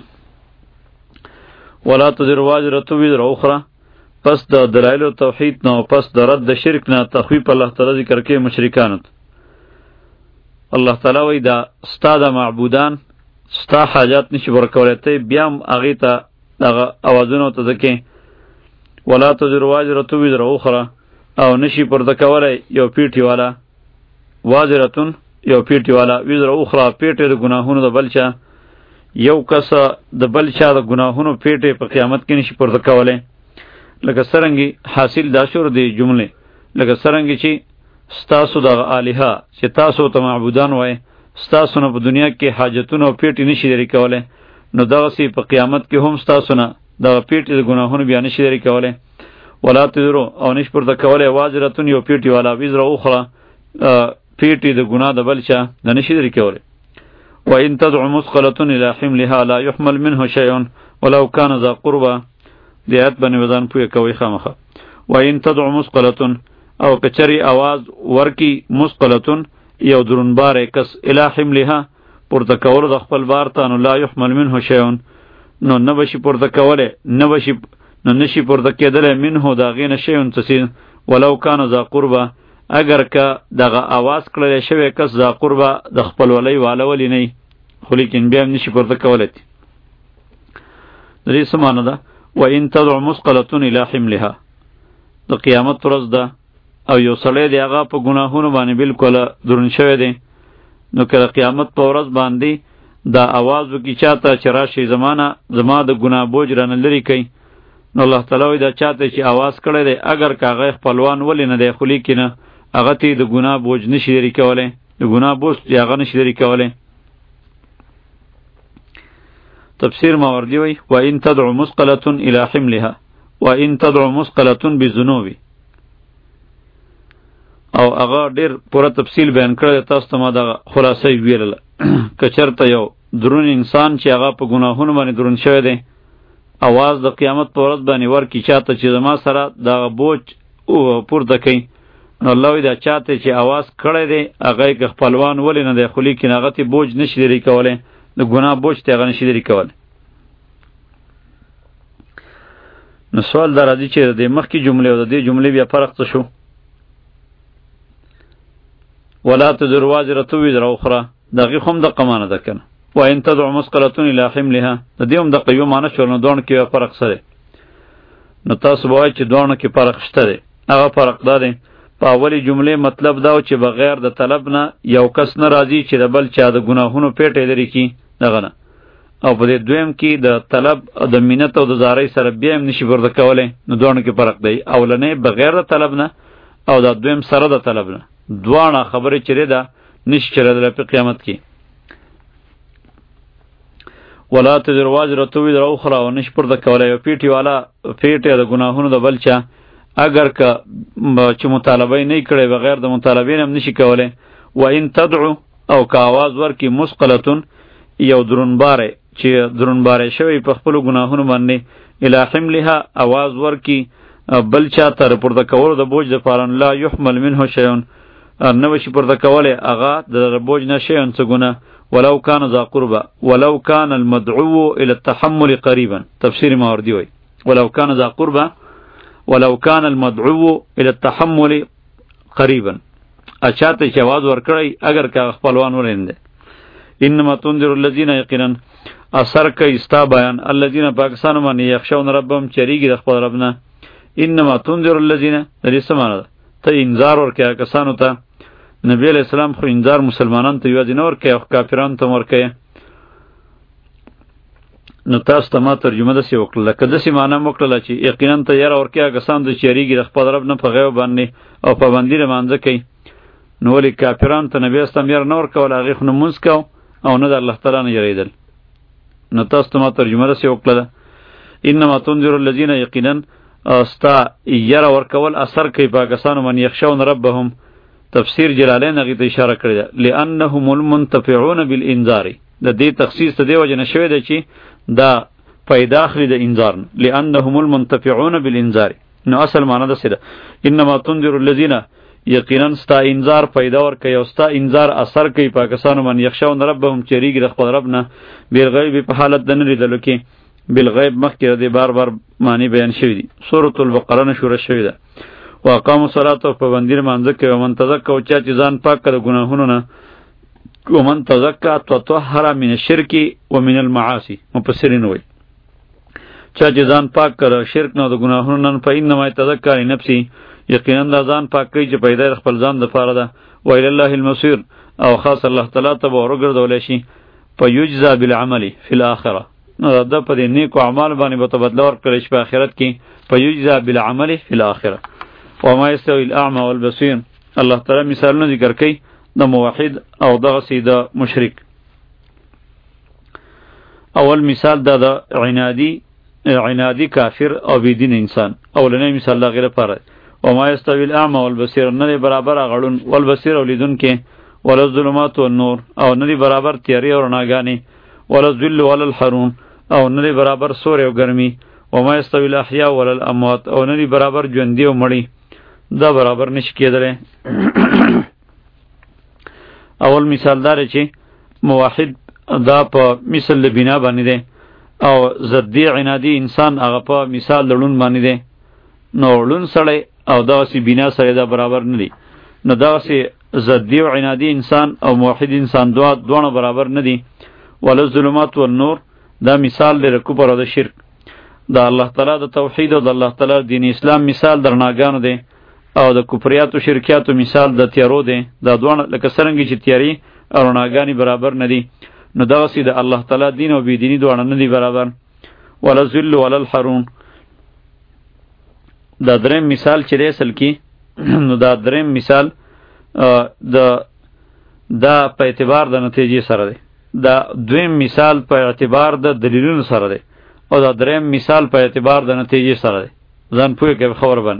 ولا تزر وازرة وزر اخرى، پس د دلایل توحید نه پس د رد د شرک نه تخویف الله تعالی ذکر کوي مشرکانو. الله تعالی وایي دا ستا د معبودان ستا حاجات نشي ورکولی، ته بیا هم هغې ته دغه اوازونو ته ځکه ولا تزر واجرة وزر اخرى او نشي پرده کولای یو پیټی والا واجرتون یو پیټی والا وزر اخرى پیټی د ګناهونو د بلچا یو کس د بلچا د ګناهونو پیټی په قیامت کې نشي پرده کولای لکه سرنګي حاصل دا شور دی جمله لکه سرنګي چې ستاسو د الها چې تاسو ته معبودان وای ستاسو نه په دنیا کې حاجتونه او پیټی نشي لري کولای نو دغه سی په قیامت کې هم ستاسو نه دغه پیټی د ګناهونو بیان نشي لري کولای ولا تذرو او نش پرده کولای واجرتون یو پیټی والا وزر اخرى پیټی د ګناه د بلچا د نشي لري کولای و ان تدع مثقله الى حملها لا يحمل منه شيء ولو كان ذا قربى دیات باندې وزن پوی کوي خامخه و ان تدع مثقله او کچری आवाज ورکی مثقله یو درنبار کس الى حملها پورته کول د خپل بار ته نو لا يحمل منه شيء نو نبشي پورته کوله نبشي نو نشي پورته کېدل منه دا غینه شیون تسین ولو کان ذا قربا اگر که دغه आवाज کړل شوی کس ذا قربا د خپل ولی والا ولی نه خو لیکن بیا نشي پورته کولای درې سمانه ده و ان تدع مثقله الى حملها د قیامت ورځ ده او یو سړی دی هغه په ګناهونو باندې بالکل درن شوی دی نو کله قیامت په ورځ باندې دا आवाज وکي چاته چې راشي زمانہ زما د ګناه بوج رانه لري کوي نو الله تعالی دا چاته چې आवाज کړی دی اگر کاغه خپلوان ولې نه دی خلی کینه هغه ته د ګناه بوج نشي لري کولای د ګناه بوج هغه نشي لري کولای تفسیر ماوردی وی و ان تدعو مثقله الى حملها و ان تدعو مثقله بذنوب او هغه ډیر پوره تفصیل بیان کړی تاسو ته ما دا خلاصې ویل کچرته یو درون انسان چې هغه په ګناهونو باندې درون شوی دی आवाज د قیامت په ورځ باندې ورکی چاته چې زما سره دا بوج او پورته کوي نو الله دا چاته چې आवाज کړی دی هغه خپلوان ولې نه دی خو لیکن هغه ته بوج نشي لري کولای د ګناه بوج ته هغه نشي لري کولای نو سوال دا راځي چې د مخکې جملې او د دې جملې بیا فرق څه شو ولا تزر واجرة وزر اخرى دغه هم د قمانه ده کنه و ان تدع مثقله الى حملها د دې هم د قیو معنی شو نو دون کې فرق سره نو تاسو وایي چې دون کې فرق شته دی هغه فرق ده په اولی جمله مطلب دا چې بغیر د طلب نه یو کس نه راضی چې د بل چا د ګناهونو پیټې لري کی دغه نه او په دې دویم کې د طلب د مینت او د زارۍ سره بیا هم نشي ورته کولای نو دون کې فرق دی اولنې بغیر د طلب نه او دا دویم سره د طلب نه دوانه خبره چره ده نشي چره په قیامت کې ولا تزر واجرة وزر اخرى و نش پرده کولای یو پیټی والا پیټه د ګناهونو د بلچا اگر که چې مطالبه نه کړي بغیر د مطالبه هم نشي کولای و ان تدعو او که आवाज ورکی مثقلتون یو درنباره چې درنباره شوی په خپل ګناهونو باندې الی حملها आवाज ورکی بلچا تر پرده کول د بوج د پارن لا يحمل منه شيء نو شي پرده کوله اغا د بوج نشي انڅګونه ولو كان ذا قربا ولو كان المدعو الى التحمل قريبا تفسیر ماوردی وای ولو كان ذا قربا ولو كان المدعو الى التحمل قريبا اچاته چې आवाज ورکړی اگر کا خپلوان ورنده انما تنذر الذين يقينا اثر کوي استا بیان الذين پاکستان باندې یخشون ربهم چریږي د خپل ربنا انما تنذر الذين دې سمانه ته انذار ورکیا کسانو ته نبی علیہ السلام خو انذار مسلمانان ته یوازې نه ورکوي او کافرانو ته ورکوي نو تاسو ته ما ترجمه داسې وکړله لکه داسې معنا مو وکړله چې یقینا ته یاره ورکوي کسانو ته چې یریږي د خپل رب نه په غیب باندې او پابندي لمانځه کوي نو ولې کافرانو ته نبی اسلام یاره نه ورکول هغې خو نه مونځ کو او نه د الله تعالی نه یریدل نو تاسو ته ما ترجمه داسې وکړله انما تنذر الذین یقینا استا یاره ورکول اثر کوي په کسانو باندې یخشون ربهم تفسیر جلالین هغې ته اشاره کړې ده لانهم المنتفعون بالانذار د دې تخصیص ته دې وجه نه شوی دی چې دا پیدا اخلي د انذار نه لانهم المنتفعون بالانذار نو اصل معنی داسې ده انما تنذر الذین یقینا ستا انذار پیدا ورکوي او ستا انذار اثر کوي په کسانو باندې یخشون ربهم چریږي د خپل رب نه بالغیب په حالت د نه لیدلو کې بالغیب مخکې د بار بار معنی بیان شوی دی سورۃ البقره نه شروع شوی ده واقام الصلاة او پابندی لمانځه کوي او من تزکا او چا چې ځان پاک کړه ګناهونو نه او من تزکا تطهر من الشرک و من المعاصی مفسرین وایي چا چې ځان پاک کړه شرک نه د ګناهونو نه فإنما یتذکر نفسی یقینا دا ځان پاک کوي چې پیدا خپل ځان د پاره ده و الی الله المصیر او خاص الله تعالی ته به ورګرځول شي فیجزا بالعمل فی الاخره نو دا په دې نیکو اعمال باندې به تبدله ورکړي شي په آخرت کې فیجزا بالعمل فی الاخره وما یستوی الاعمى والبصیر الله تعالی مثالونه ذکر کوي د موحد او دغه سید مشرک اول مثال دا د عنادی عنادی کافر او بيدین انسان اولنی مثال دا غیر پاره وما یستوی الاعمى والبصیر نه برابر غړون والبصیر اولیدون کې ولا الظلمات والنور او نه برابر تیاری او رڼاګانی ولا الذل ولا الحرون او نه برابر سور او ګرمي وما یستوی الاحیاء ولا الاموات او نه برابر ژوندۍ او مړی دا برابر نشي کېدلی اول مثال دار چې موحد دا په مثل بنا باندې دی او ضدی عنادی انسان هغه په مثال لړون باندې دی نو لړون سړی او داسې بنا سړی دا برابر نه دی نو داسې ضدی او عنادی انسان او موحد انسان دوا دوه برابر نه دي ولا الظلمات والنور دا مثال دی کفر او د شرک دا الله تعالی د توحید او د الله تعالی دین اسلام مثال درناګانو دی او د کفریات او شرکیات مثال د تیارو دی دا دوه لکه څنګه چې تیاری او رڼاګانی برابر نه دي نو دغه سي د الله تعالی دین او بی دینی دوه نه دي برابر ولا ذل ولا الحرون دا دریم مثال چې اصل کې نو دا دریم مثال د دا په اعتبار د نتیجې سره دی دا دویم مثال په اعتبار د دلیلونو سره دی او دا دریم مثال په اعتبار د نتیجې سره دی ځان پوهه کې خبر بن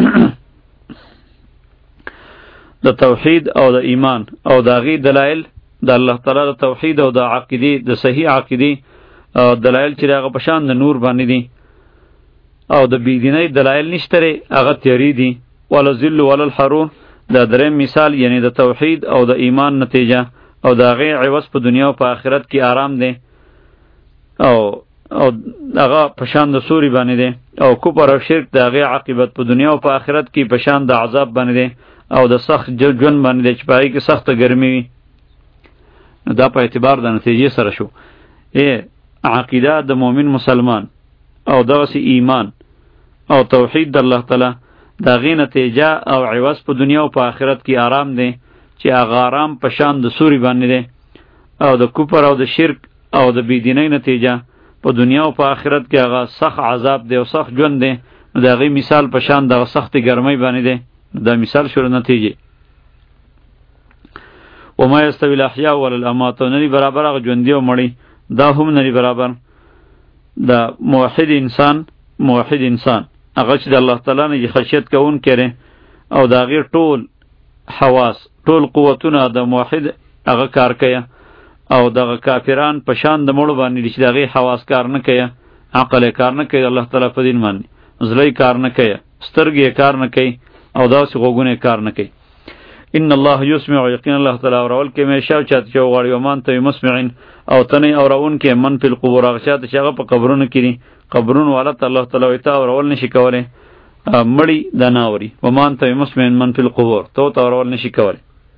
د توحید او د ایمان او د غي دلایل د الله تعالی د توحید او د عقیده د صحیح عقیده دلایل چې هغه پشان د نور باندې دي او د بيدینی دلایل نشته هغه تیری دي ولا ذل ولا الحرون دا دریم مثال یعنی د توحید او د ایمان نتیجه او د غي عوض په دنیا او په آخرت کې آرام دي او او هغه پشان د سوري باندې دي او کفر او شرک د غي عاقبت په دنیا او په آخرت کې پشان د عذاب باندې دي او د سخت جون باندې چې پای کې سخت ګرمي وي دا په اعتبار د نتیجې سره شو ای عقیده د مؤمن مسلمان او دغه ایمان او توحید د الله تعالی دا غي نتیجه او عوض په دنیا او په آخرت کې آرام دي چې هغه آرام په شان د سوري باندې دي او د کفر او د شرک او د بيدینۍ نتیجه په دنیا او په آخرت کې هغه سخت عذاب دی او سخت ژوند دی دا غي مثال په شان د سخت ګرمۍ باندې دی دا مثال شو نتیجه وما یستوی الاحیاء ولا الاموات نه برابر هغه ژوندۍ او مړی دا هم نه برابر دا موحد انسان موحد انسان هغه چې د الله تعالی نه خشیت کوون کړي او دا غیر ټول حواس ټول قوتونه د موحد هغه کار کوي او دغه کافران په شان د مړو باندې چې دغه حواس کار نه کوي عقل کار نه کوي الله تعالی په دین باندې زړی کار نه کوي سترګې کار نه کوي او داسې غوګونه کار نه کوي ان الله یسمع یقین الله تعالی اورول کې مې شاو چات چې غواړي ومان ته مسمعين او تنه اورون کې من فی القبور غشات چې هغه په قبرونو کې دي قبرونو والا الله تعالی وتا اورول نشي کوله مړی د ناوري ومان ته مسمعين من فی القبور تو ته اورول نشي کوله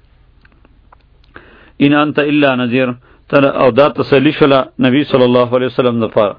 ان انت الا نذیر تر او دا تسلی شله نبی صلی الله علیه وسلم دفاره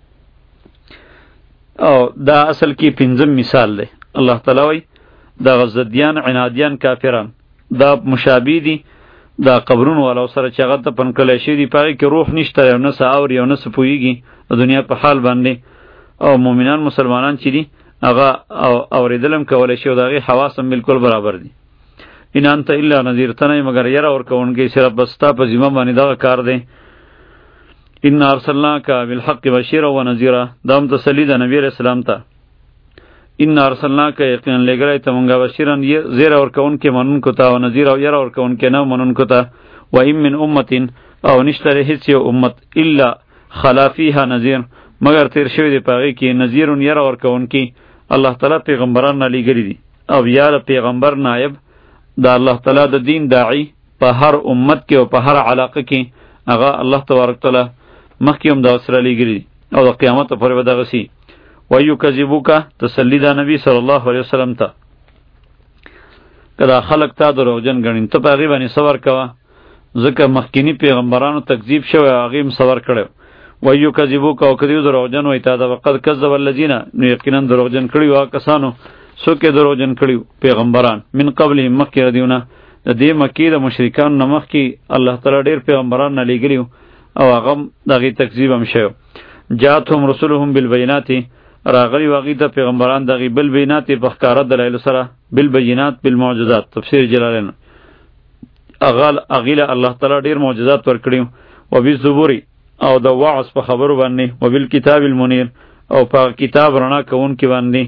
او دا اصل کې پنځم مثال دی الله تعالی وی دا غزدیان عنادیان کافران دا مشابه دي دا قبرون والا سره چې هغه ته پنکلی شي دی پاره کې روح نشته او نه ساور او نه سپویږي د دنیا په حال باندې او مؤمنان مسلمانان چې دي هغه اوریدلم کولای شي او دغه حواس هم بالکل برابر دي ان انت الا نذیر تنه مگر یره اور کوونکی صرف بستا په ذمہ باندې دا کار دی ان ارسلناک بالحق بشیرا ونذیرا دا هم تسلی د نبی رسول الله ته ان ارسلناک یقینا لګرای ته مونږه بشیرن زیر اور کوونکی منون کو تا او نذیر او یره اور کوونکی نه منون کو تا و ان من امه او نشتره هیڅ یو امت الا خلا فیها نذیر مگر تیر شوی دی پاغي کې نذیر یره اور کوونکی الله تعالی پیغمبران علی ګری دي او یاره پیغمبر نائب دا الله تعالی د دین داعی په هر امت کې او په هر علاقه کې هغه الله تبارک تعالی مخکې هم دا سره لګری او د قیامت پورې به دغه سي وایو کذبوک تسلی دا نبی صلی الله علیه وسلم ته کدا خلق تا دروغجن غنین ته پاغي باندې صبر کوا ځکه مخکینی پیغمبرانو تکذیب شوی هغه هم صبر کړو ویکذبوک او کدیو دروغجن وای تا دا وقد کذب الذین نو یقینا دروغجن کړي وا کسانو څوک دروغجن کړي پیغمبران من قبلهم مخکې ردیونه د دې مکی د مشرکان نه مخکې الله تعالی ډیر پیغمبران نه لېږلیو او هغه دغه تکذیب هم شوی جاءتهم رسلهم بالبينات راغلی واغی ته پیغمبران دغه بالبينات په ښکارا دلایل سره بالبينات بالمعجزات تفسیر جلالین اغال اغیله الله تعالی ډیر معجزات ورکړیو او بالزبور او د وعظ په خبرو باندې او بالکتاب المنیر او په کتاب رڼا کون کې باندې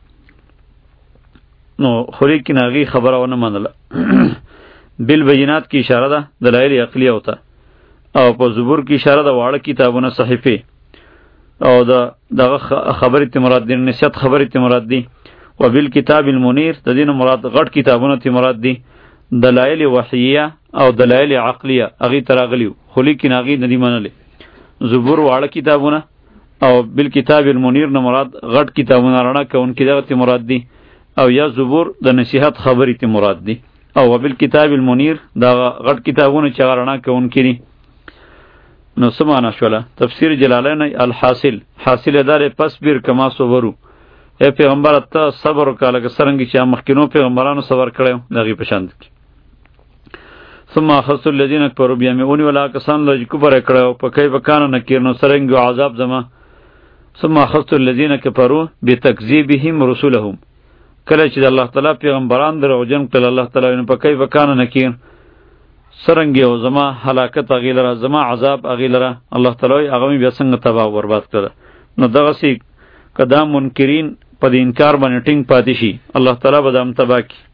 نو خوري کې ناغي خبره ونه منله بالبينات کی اشاره ده دلایل عقلیه وته او په زبور کی اشاره ده واړه کتابونه صحیفه او دا دغه خبرې ته مراد دي نصیحت خبرې ته مراد دي او بالکتاب المنیر د دین مراد غټ کتابونه ته مراد دي دلایل وحیه او دلایل عقلیه اغي تراغلیو خلی کې ناغي ندی منله زبور واړه کتابونه او بالکتاب المنیر نه مراد غټ کتابونه رڼا کون کې دغه ته مراد دي او یا زبور د نصیحت خبرې ته مراد دي او بالکتاب المنیر دا غټ کتابونه چې رڼا کون کې دي نو سمانا شولا تفسیر جلالین الحاصل حاصل دار پس بیر کما صبرو اے پیغمبر ته صبر وکاله که سرنګ چې مخکینو پیغمبرانو صبر کړو دغه پشند کی ثم اخذت الذين كفروا بيمون ولا كسان لج کفر کړو په کای وکانه نکیر نو سرنګ عذاب زما ثم اخذت الذين كفروا بتكذيبهم رسلهم کله چې الله تعالی پیغمبران دروغجن کړل الله تعالی په کای وکانه نکیر سرنګ یو زما هلاکت اغیلره زما عذاب اغیلره الله تعالی هغه بیا څنګه تباہ او برباد کړ نو دغه سی قدم منکرین په انکار باندې ټینګ پاتې شي الله تعالی به دام تباہ کی